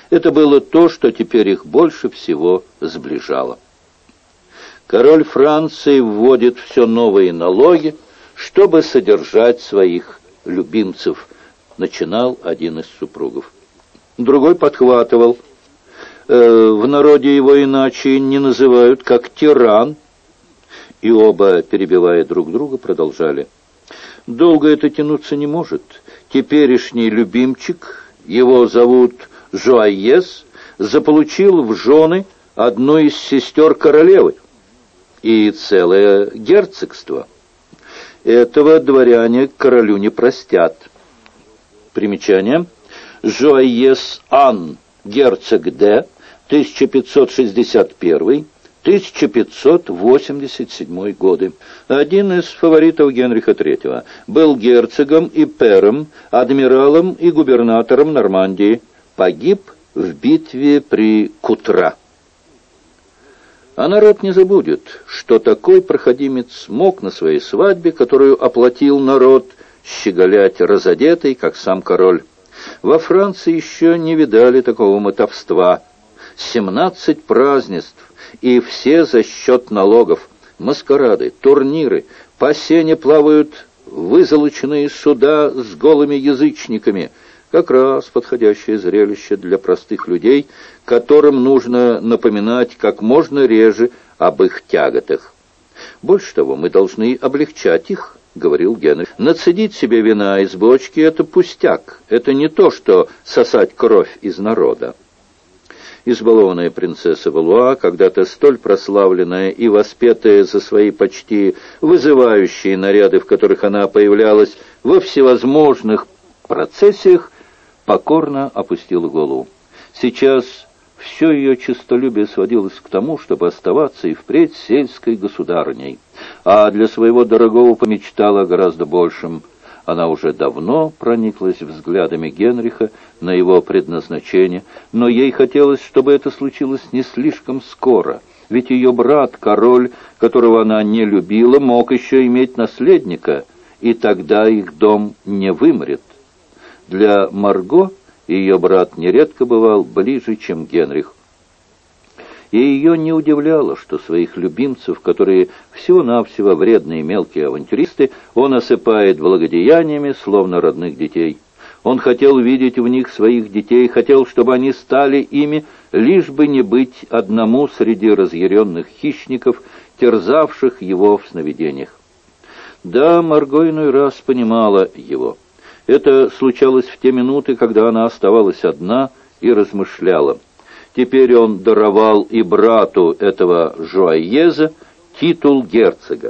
Это было то, что теперь их больше всего сближало. Король Франции вводит все новые налоги, чтобы содержать своих любимцев, начинал один из супругов. Другой подхватывал. В народе его иначе не называют, как тиран. И оба, перебивая друг друга, продолжали. Долго это тянуться не может. Теперешний любимчик, его зовут Жуайес, заполучил в жены одну из сестер королевы и целое герцогство. Этого дворяне королю не простят. Примечание. Жуайес Ан, герцог Д, 1561-1587 годы. Один из фаворитов Генриха III. Был герцогом и пэром, адмиралом и губернатором Нормандии. Погиб в битве при Кутра. А народ не забудет, что такой проходимец мог на своей свадьбе, которую оплатил народ, щеголять разодетый, как сам король. Во Франции еще не видали такого мотовства. 17 празднеств, и все за счет налогов. Маскарады, турниры, по сене плавают вызолоченные суда с голыми язычниками. Как раз подходящее зрелище для простых людей, которым нужно напоминать как можно реже об их тяготах. Больше того, мы должны облегчать их, — говорил Генрих. Нацедить себе вина из бочки — это пустяк, это не то, что сосать кровь из народа. Избалованная принцесса Валуа, когда-то столь прославленная и воспетая за свои почти вызывающие наряды, в которых она появлялась во всевозможных процессиях, покорно опустила голову. Сейчас все ее честолюбие сводилось к тому, чтобы оставаться и впредь сельской государыней, а для своего дорогого помечтала о гораздо большем. Она уже давно прониклась взглядами Генриха на его предназначение, но ей хотелось, чтобы это случилось не слишком скоро, ведь ее брат, король, которого она не любила, мог еще иметь наследника, и тогда их дом не вымрет. Для Марго ее брат нередко бывал ближе, чем Генрих. И ее не удивляло, что своих любимцев, которые всего-навсего вредные мелкие авантюристы, он осыпает благодеяниями, словно родных детей. Он хотел видеть в них своих детей, хотел, чтобы они стали ими, лишь бы не быть одному среди разъяренных хищников, терзавших его в сновидениях. Да, Марго иной раз понимала его. Это случалось в те минуты, когда она оставалась одна и размышляла. Теперь он даровал и брату этого Жуайеза титул герцога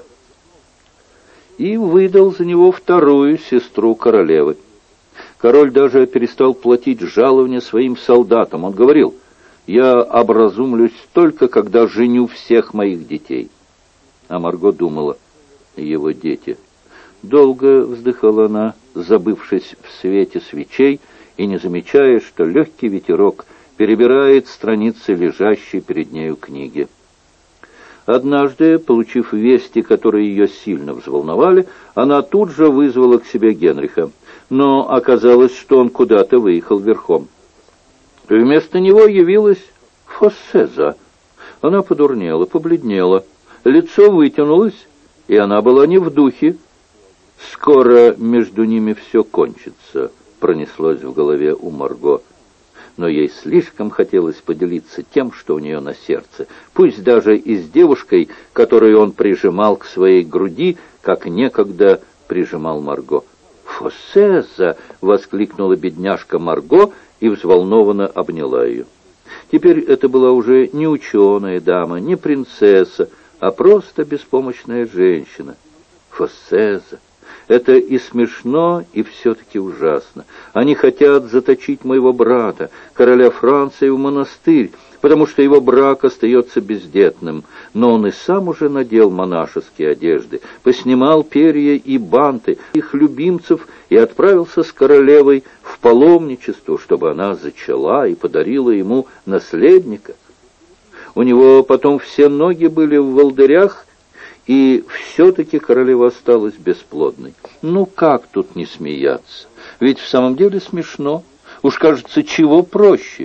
и выдал за него вторую сестру королевы. Король даже перестал платить жалования своим солдатам. Он говорил: «Я образумлюсь только, когда женю всех моих детей». А Марго думала: его дети. Долго вздыхала она, забывшись в свете свечей и не замечая, что легкий ветерок перебирает страницы лежащей перед нею книги. Однажды, получив вести, которые ее сильно взволновали, она тут же вызвала к себе Генриха, но оказалось, что он куда-то выехал верхом. Вместо него явилась Фоссеза. Она подурнела, побледнела, лицо вытянулось, и она была не в духе. «Скоро между ними все кончится», — пронеслось в голове у Марго. Но ей слишком хотелось поделиться тем, что у нее на сердце, пусть даже и с девушкой, которую он прижимал к своей груди, как некогда прижимал Марго. «Фоссеза!» — воскликнула бедняжка Марго и взволнованно обняла ее. Теперь это была уже не ученая дама, не принцесса, а просто беспомощная женщина. Фоссеза! Это и смешно, и все-таки ужасно. Они хотят заточить моего брата, короля Франции, в монастырь, потому что его брак остается бездетным. Но он и сам уже надел монашеские одежды, поснимал перья и банты их любимцев и отправился с королевой в паломничество, чтобы она зачала и подарила ему наследника. У него потом все ноги были в волдырях, и все-таки королева осталась бесплодной. Ну как тут не смеяться? Ведь в самом деле смешно. Уж кажется, чего проще.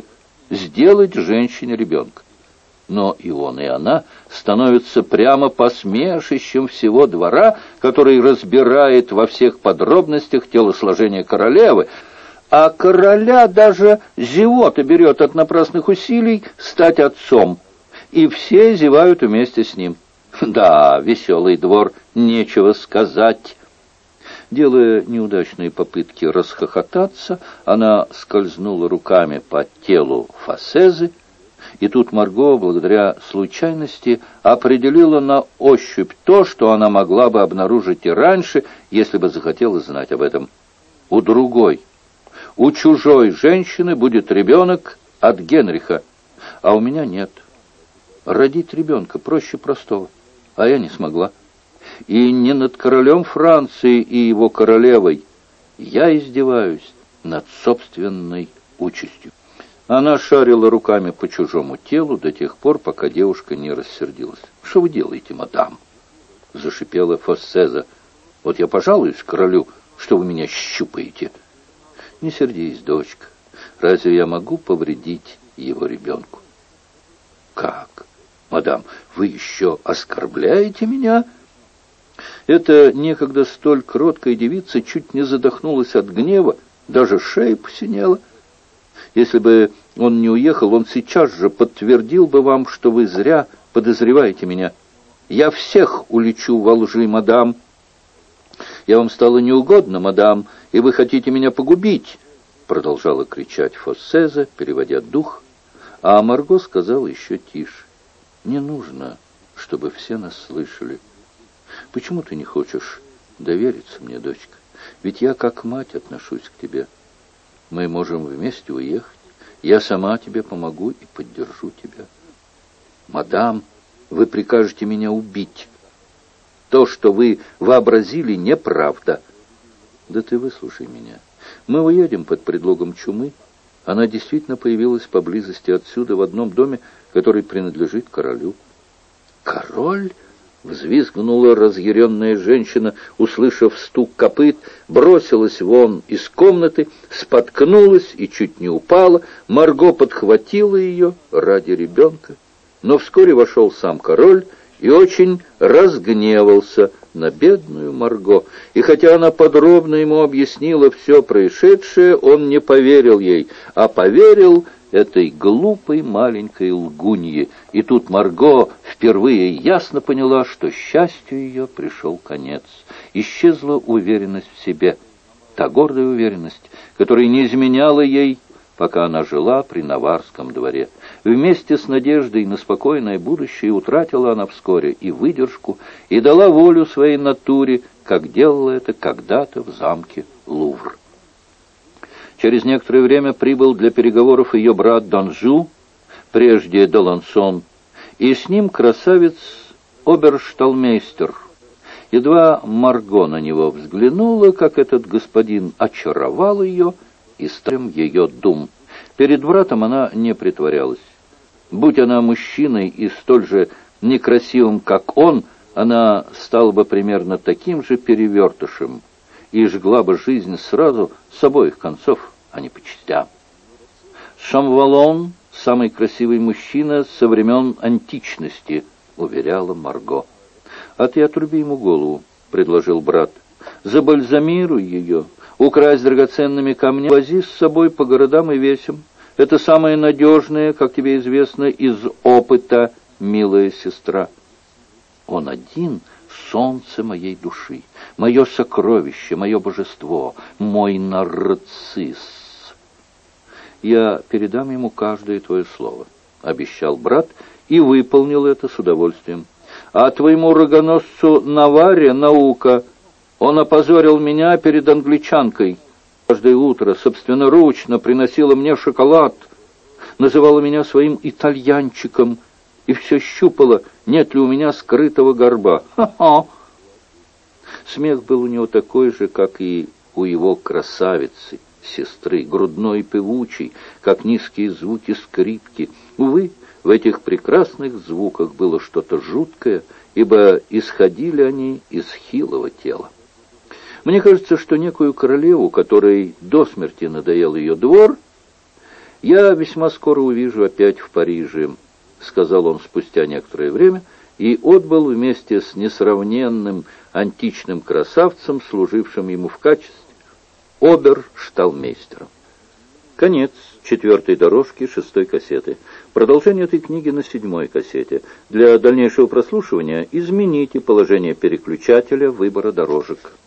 сделать женщине ребенка. Но и он, и она становятся прямо посмешищем всего двора, который разбирает во всех подробностях телосложение королевы, а короля даже зевота берет от напрасных усилий стать отцом, и все зевают вместе с ним. Да, веселый двор, нечего сказать. Делая неудачные попытки расхохотаться, она скользнула руками по телу Фоссезы, и тут Марго, благодаря случайности, определила на ощупь то, что она могла бы обнаружить и раньше, если бы захотела знать об этом. У другой, у чужой женщины будет ребенок от Генриха, а у меня нет. Родить ребенка проще простого, а я не смогла. И не над королем Франции и его королевой я издеваюсь, над собственной участью. Она шарила руками по чужому телу до тех пор, пока девушка не рассердилась. «Что вы делаете, мадам?» — зашипела Фоссеза. «Вот я пожалуюсь королю, что вы меня щупаете». «Не сердись, дочка. Разве я могу повредить его ребенку?» «Как? Мадам, вы еще оскорбляете меня?» Эта некогда столь кроткая девица чуть не задохнулась от гнева, даже шея посинела. Если бы он не уехал, он сейчас же подтвердил бы вам, что вы зря подозреваете меня. Я всех уличу во лжи, мадам. Я вам стала неугодна, мадам, и вы хотите меня погубить, продолжала кричать Фоссеза, переводя дух, а Марго сказала еще тише. Не нужно, чтобы все нас слышали. Почему ты не хочешь довериться мне, дочка? Ведь я как мать отношусь к тебе. Мы можем вместе уехать. Я сама тебе помогу и поддержу тебя. Мадам, вы прикажете меня убить. То, что вы вообразили, неправда. Да ты выслушай меня. Мы уедем под предлогом чумы. Она действительно появилась поблизости отсюда, в одном доме, который принадлежит королю. Король? Взвизгнула разъяренная женщина, услышав стук копыт, бросилась вон из комнаты, споткнулась и чуть не упала. Марго подхватила ее ради ребенка. Но вскоре вошел сам король и очень разгневался на бедную Марго. И хотя она подробно ему объяснила все происшедшее, он не поверил ей, а поверил этой глупой маленькой лгунье. И тут Марго впервые ясно поняла, что счастью ее пришел конец. Исчезла уверенность в себе, та гордая уверенность, которая не изменяла ей, пока она жила при Наварском дворе. Вместе с надеждой на спокойное будущее утратила она вскоре и выдержку, и дала волю своей натуре, как делала это когда-то в замке Лувр. Через некоторое время прибыл для переговоров ее брат Данжу, прежде Далансон, и с ним красавец обершталмейстер. Едва Марго на него взглянула, как этот господин очаровал ее и стал ее дум. Перед братом она не притворялась. Будь она мужчиной и столь же некрасивым, как он, она стала бы примерно таким же перевертышем и жгла бы жизнь сразу с обоих концов, а не по частям. «Шамвалон — самый красивый мужчина со времен античности», — уверяла Марго. «А ты отруби ему голову», — предложил брат. «Забальзамируй ее, укрась драгоценными камнями, вози с собой по городам и весям. Это самое надежное, как тебе известно, из опыта, милая сестра. Он один — солнце моей души, мое сокровище, мое божество, мой нарцисс. Я передам ему каждое твое слово», — обещал брат и выполнил это с удовольствием. «А твоему рогоносцу Наваре наука. Он опозорил меня перед англичанкой. Каждое утро собственноручно приносила мне шоколад, называла меня своим итальянчиком и все щупала, нет ли у меня скрытого горба. Ха-ха!» Смех был у него такой же, как и у его красавицы, сестры, грудной и певучий, как низкие звуки скрипки. Увы, в этих прекрасных звуках было что-то жуткое, ибо исходили они из хилого тела. Мне кажется, что некую королеву, которой до смерти надоел ее двор, «Я весьма скоро увижу опять в Париже», — сказал он спустя некоторое время, и отбыл вместе с несравненным античным красавцем, служившим ему в качестве обершталмейстера. Конец 4-й дорожки 6-й кассеты. Продолжение этой книги на 7-й кассете. Для дальнейшего прослушивания измените положение переключателя выбора дорожек.